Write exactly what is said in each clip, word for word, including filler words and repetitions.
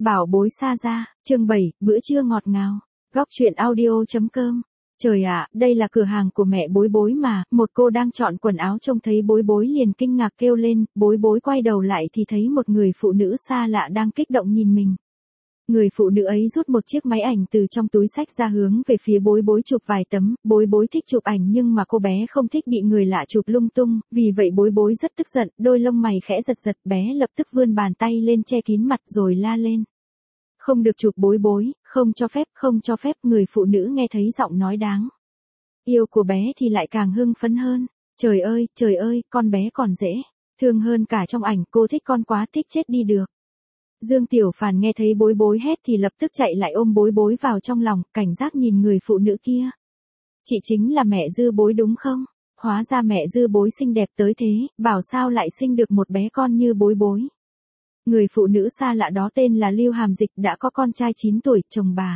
Bảo bối xa ra, chương bảy, bữa trưa ngọt ngào. Góc chuyện audio chấm com. Trời ạ, đây là cửa hàng của mẹ Bối Bối mà, một cô đang chọn quần áo trông thấy Bối Bối liền kinh ngạc kêu lên, Bối Bối quay đầu lại thì thấy một người phụ nữ xa lạ đang kích động nhìn mình. Người phụ nữ ấy rút một chiếc máy ảnh từ trong túi xách ra hướng về phía Bối Bối chụp vài tấm, Bối Bối thích chụp ảnh nhưng mà cô bé không thích bị người lạ chụp lung tung, vì vậy Bối Bối rất tức giận, đôi lông mày khẽ giật giật, bé lập tức vươn bàn tay lên che kín mặt rồi la lên. Không được chụp Bối Bối, không cho phép, không cho phép. Người phụ nữ nghe thấy giọng nói đáng yêu của bé thì lại càng hưng phấn hơn. Trời ơi, trời ơi, con bé còn dễ thương hơn cả trong ảnh, cô thích con quá, thích chết đi được. Dương Tiểu Phàn nghe thấy Bối Bối hét thì lập tức chạy lại ôm Bối Bối vào trong lòng, cảnh giác nhìn người phụ nữ kia. Chị chính là mẹ Dư Bối đúng không? Hóa ra mẹ Dư Bối xinh đẹp tới thế, bảo sao lại sinh được một bé con như Bối Bối. Người phụ nữ xa lạ đó tên là Lưu Hàm Dịch, đã có con trai chín tuổi, chồng bà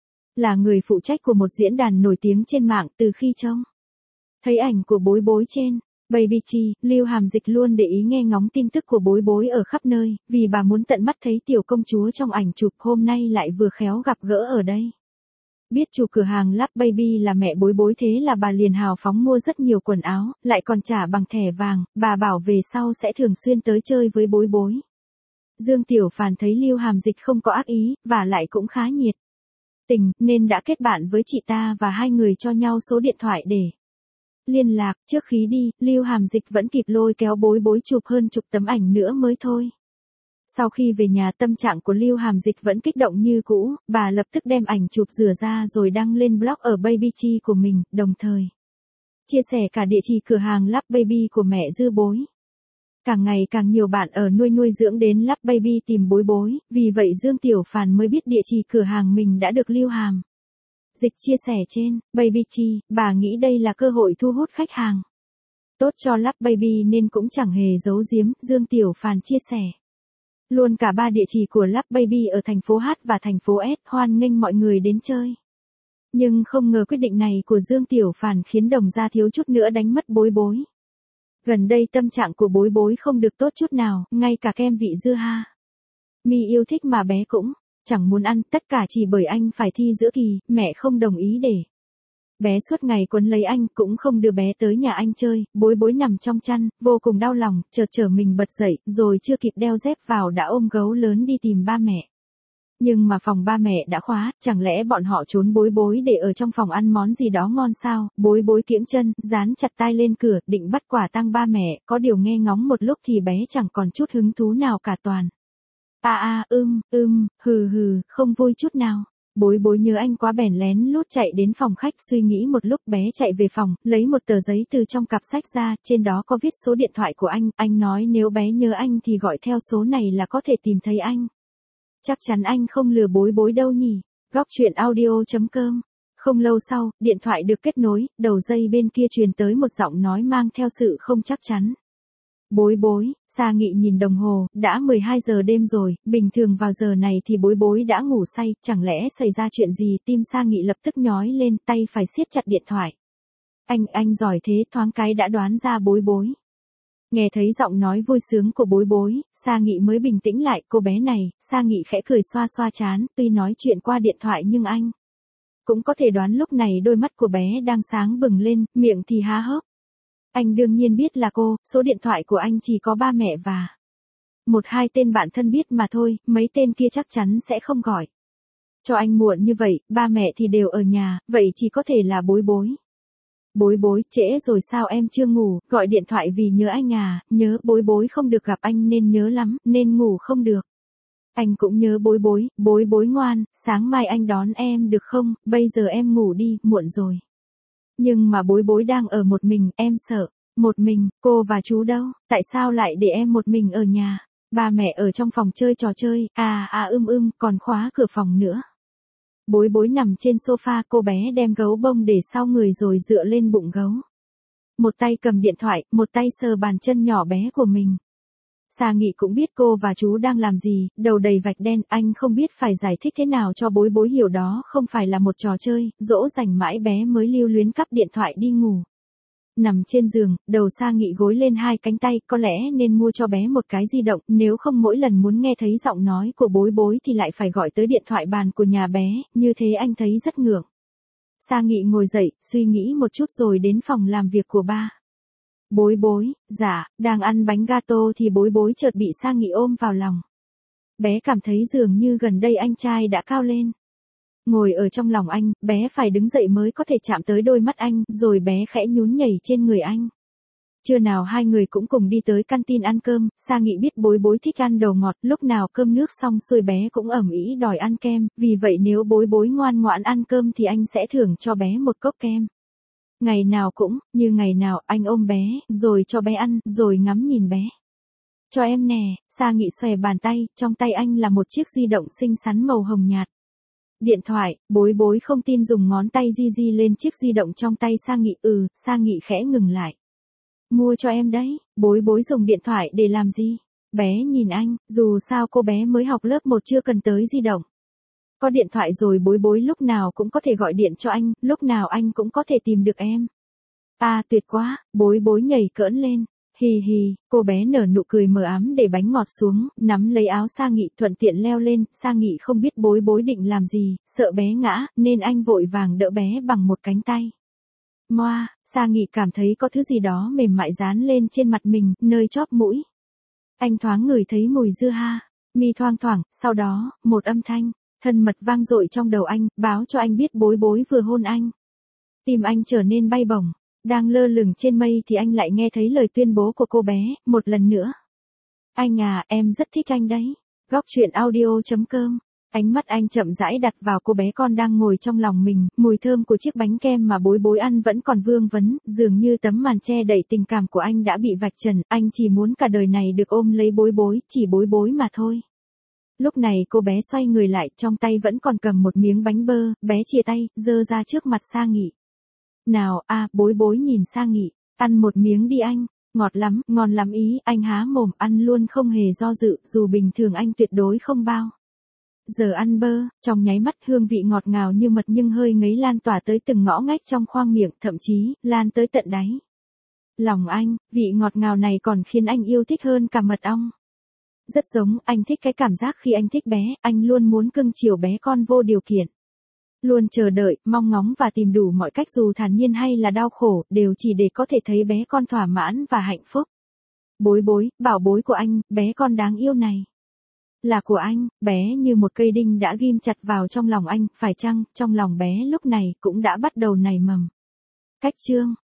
là người phụ trách của một diễn đàn nổi tiếng trên mạng. Từ khi trông thấy ảnh của Bối Bối trên Baby Chi, Lưu Hàm Dịch luôn để ý nghe ngóng tin tức của Bối Bối ở khắp nơi, vì bà muốn tận mắt thấy tiểu công chúa trong ảnh chụp, hôm nay lại vừa khéo gặp gỡ ở đây. Biết chủ cửa hàng Lap Baby là mẹ Bối Bối thế là bà liền hào phóng mua rất nhiều quần áo, lại còn trả bằng thẻ vàng, bà bảo về sau sẽ thường xuyên tới chơi với Bối Bối. Dương Tiểu Phàn thấy Lưu Hàm Dịch không có ác ý, và lại cũng khá nhiệt tình, nên đã kết bạn với chị ta và hai người cho nhau số điện thoại để liên lạc. Trước khi đi, Lưu Hàm Dịch vẫn kịp lôi kéo Bối Bối chụp hơn chục tấm ảnh nữa mới thôi. Sau khi về nhà, tâm trạng của Lưu Hàm Dịch vẫn kích động như cũ, bà lập tức đem ảnh chụp rửa ra rồi đăng lên blog ở Baby Chi của mình, đồng thời chia sẻ cả địa chỉ cửa hàng Lap Baby của mẹ Dư Bối. Càng ngày càng nhiều bạn ở nuôi nuôi dưỡng đến Lap Baby tìm Bối Bối, vì vậy Dương Tiểu Phàn mới biết địa chỉ cửa hàng mình đã được Lưu Hàm Dịch chia sẻ trên Baby Chi. Bà nghĩ đây là cơ hội thu hút khách hàng tốt cho Lap Baby nên cũng chẳng hề giấu giếm. Dương Tiểu Phàn chia sẻ luôn cả ba địa chỉ của Lap Baby ở thành phố H và thành phố S, hoan nghênh mọi người đến chơi. Nhưng không ngờ quyết định này của Dương Tiểu Phàn khiến Đồng Gia thiếu chút nữa đánh mất Bối Bối. Gần đây tâm trạng của Bối Bối không được tốt chút nào, ngay cả kem vị dưa ha mi yêu thích mà bé cũng chẳng muốn ăn, tất cả chỉ bởi anh phải thi giữa kỳ, mẹ không đồng ý để bé suốt ngày quấn lấy anh, cũng không đưa bé tới nhà anh chơi. Bối Bối nằm trong chăn, vô cùng đau lòng, chợt trở mình bật dậy, rồi chưa kịp đeo dép vào đã ôm gấu lớn đi tìm ba mẹ. Nhưng mà phòng ba mẹ đã khóa, chẳng lẽ bọn họ trốn Bối Bối để ở trong phòng ăn món gì đó ngon sao? Bối Bối kiễng chân, dán chặt tai lên cửa, định bắt quả tang ba mẹ, có điều nghe ngóng một lúc thì bé chẳng còn chút hứng thú nào cả, toàn a a ưm, ưm, hừ hừ, không vui chút nào. Bối Bối nhớ anh quá bèn lén lút chạy đến phòng khách, suy nghĩ một lúc bé chạy về phòng, lấy một tờ giấy từ trong cặp sách ra, trên đó có viết số điện thoại của anh, anh nói nếu bé nhớ anh thì gọi theo số này là có thể tìm thấy anh. Chắc chắn anh không lừa Bối Bối đâu nhỉ. Góc chuyện audio chấm com. Không lâu sau, điện thoại được kết nối, đầu dây bên kia truyền tới một giọng nói mang theo sự không chắc chắn. Bối Bối. Sa Nghị nhìn đồng hồ, đã mười hai giờ đêm rồi, bình thường vào giờ này thì Bối Bối đã ngủ say, chẳng lẽ xảy ra chuyện gì? Tim Sa Nghị lập tức nhói lên, tay phải siết chặt điện thoại. Anh, anh giỏi thế, thoáng cái đã đoán ra Bối Bối. Nghe thấy giọng nói vui sướng của Bối Bối, Sa Nghị mới bình tĩnh lại. Cô bé này, Sa Nghị khẽ cười xoa xoa trán, tuy nói chuyện qua điện thoại nhưng anh cũng có thể đoán lúc này đôi mắt của bé đang sáng bừng lên, miệng thì há hốc. Anh đương nhiên biết là cô, số điện thoại của anh chỉ có ba mẹ và một hai tên bạn thân biết mà thôi, mấy tên kia chắc chắn sẽ không gọi cho anh muộn như vậy, ba mẹ thì đều ở nhà, vậy chỉ có thể là Bối Bối. Bối Bối, trễ rồi sao em chưa ngủ? Gọi điện thoại vì nhớ anh à? Nhớ. Bối Bối không được gặp anh nên nhớ lắm, nên ngủ không được. Anh cũng nhớ Bối Bối. Bối Bối ngoan, sáng mai anh đón em được không? Bây giờ em ngủ đi, muộn rồi. Nhưng mà Bối Bối đang ở một mình, em sợ. Một mình, cô và chú đâu? Tại sao lại để em một mình ở nhà? Ba mẹ ở trong phòng chơi trò chơi, à à ưm ưm, còn khóa cửa phòng nữa. Bối Bối nằm trên sofa, cô bé đem gấu bông để sau người rồi dựa lên bụng gấu. Một tay cầm điện thoại, một tay sờ bàn chân nhỏ bé của mình. Sa Nghị cũng biết cô và chú đang làm gì, đầu đầy vạch đen, anh không biết phải giải thích thế nào cho Bối Bối hiểu đó không phải là một trò chơi, dỗ dành mãi bé mới lưu luyến cắp điện thoại đi ngủ. Nằm trên giường, đầu Sa Nghị gối lên hai cánh tay, có lẽ nên mua cho bé một cái di động, nếu không mỗi lần muốn nghe thấy giọng nói của bối bối thì lại phải gọi tới điện thoại bàn của nhà bé, như thế anh thấy rất ngượng. Sa Nghị ngồi dậy, suy nghĩ một chút rồi đến phòng làm việc của ba. Bối bối, dạ, đang ăn bánh gato thì bối bối chợt bị Sa Nghị ôm vào lòng. Bé cảm thấy dường như gần đây anh trai đã cao lên. Ngồi ở trong lòng anh, bé phải đứng dậy mới có thể chạm tới đôi mắt anh, rồi bé khẽ nhún nhảy trên người anh. Trưa nào hai người cũng cùng đi tới canteen ăn cơm, Sa Nghị biết bối bối thích ăn đồ ngọt, lúc nào cơm nước xong xuôi bé cũng ầm ĩ đòi ăn kem, vì vậy nếu bối bối ngoan ngoãn ăn cơm thì anh sẽ thưởng cho bé một cốc kem. Ngày nào cũng, như ngày nào, anh ôm bé, rồi cho bé ăn, rồi ngắm nhìn bé. Cho em nè, Sa Nghị xòe bàn tay, trong tay anh là một chiếc di động xinh xắn màu hồng nhạt. Điện thoại, bối bối không tin dùng ngón tay di di lên chiếc di động trong tay Sa Nghị, ừ, Sa Nghị khẽ ngừng lại. Mua cho em đấy, bối bối dùng điện thoại để làm gì? Bé nhìn anh, dù sao cô bé mới học lớp một chưa cần tới di động. Có điện thoại rồi bối bối lúc nào cũng có thể gọi điện cho anh, lúc nào anh cũng có thể tìm được em. À tuyệt quá, bối bối nhảy cỡn lên. Hì hì, cô bé nở nụ cười mờ ám để bánh ngọt xuống, nắm lấy áo Sa Nghị thuận tiện leo lên, Sa Nghị không biết bối bối định làm gì, sợ bé ngã, nên anh vội vàng đỡ bé bằng một cánh tay. Moa, Sa Nghị cảm thấy có thứ gì đó mềm mại dán lên trên mặt mình, nơi chóp mũi. Anh thoáng ngửi thấy mùi dưa ha, mi thoang thoảng, sau đó, một âm thanh, thân mật vang dội trong đầu anh, báo cho anh biết bối bối vừa hôn anh. Tim anh trở nên bay bổng. Đang lơ lửng trên mây thì anh lại nghe thấy lời tuyên bố của cô bé, một lần nữa. Anh à, em rất thích anh đấy. Góc truyện audio chấm com. Ánh mắt anh chậm rãi đặt vào cô bé con đang ngồi trong lòng mình, mùi thơm của chiếc bánh kem mà bối bối ăn vẫn còn vương vấn, dường như tấm màn che đậy tình cảm của anh đã bị vạch trần, anh chỉ muốn cả đời này được ôm lấy bối bối, chỉ bối bối mà thôi. Lúc này cô bé xoay người lại, trong tay vẫn còn cầm một miếng bánh bơ, bé chia tay, giơ ra trước mặt Sa Nghị. Nào, a, à, bối bối nhìn Sa Nghị, ăn một miếng đi anh, ngọt lắm, ngon lắm ý, anh há mồm, ăn luôn không hề do dự, dù bình thường anh tuyệt đối không bao giờ ăn bơ, trong nháy mắt hương vị ngọt ngào như mật nhưng hơi ngấy lan tỏa tới từng ngõ ngách trong khoang miệng, thậm chí, lan tới tận đáy. Lòng anh, vị ngọt ngào này còn khiến anh yêu thích hơn cả mật ong. Rất giống, anh thích cái cảm giác khi anh thích bé, anh luôn muốn cưng chiều bé con vô điều kiện. Luôn chờ đợi, mong ngóng và tìm đủ mọi cách dù thản nhiên hay là đau khổ, đều chỉ để có thể thấy bé con thỏa mãn và hạnh phúc. Bối bối, bảo bối của anh, bé con đáng yêu này. Là của anh, bé như một cây đinh đã ghim chặt vào trong lòng anh, phải chăng, trong lòng bé lúc này cũng đã bắt đầu nảy mầm. Cách chương.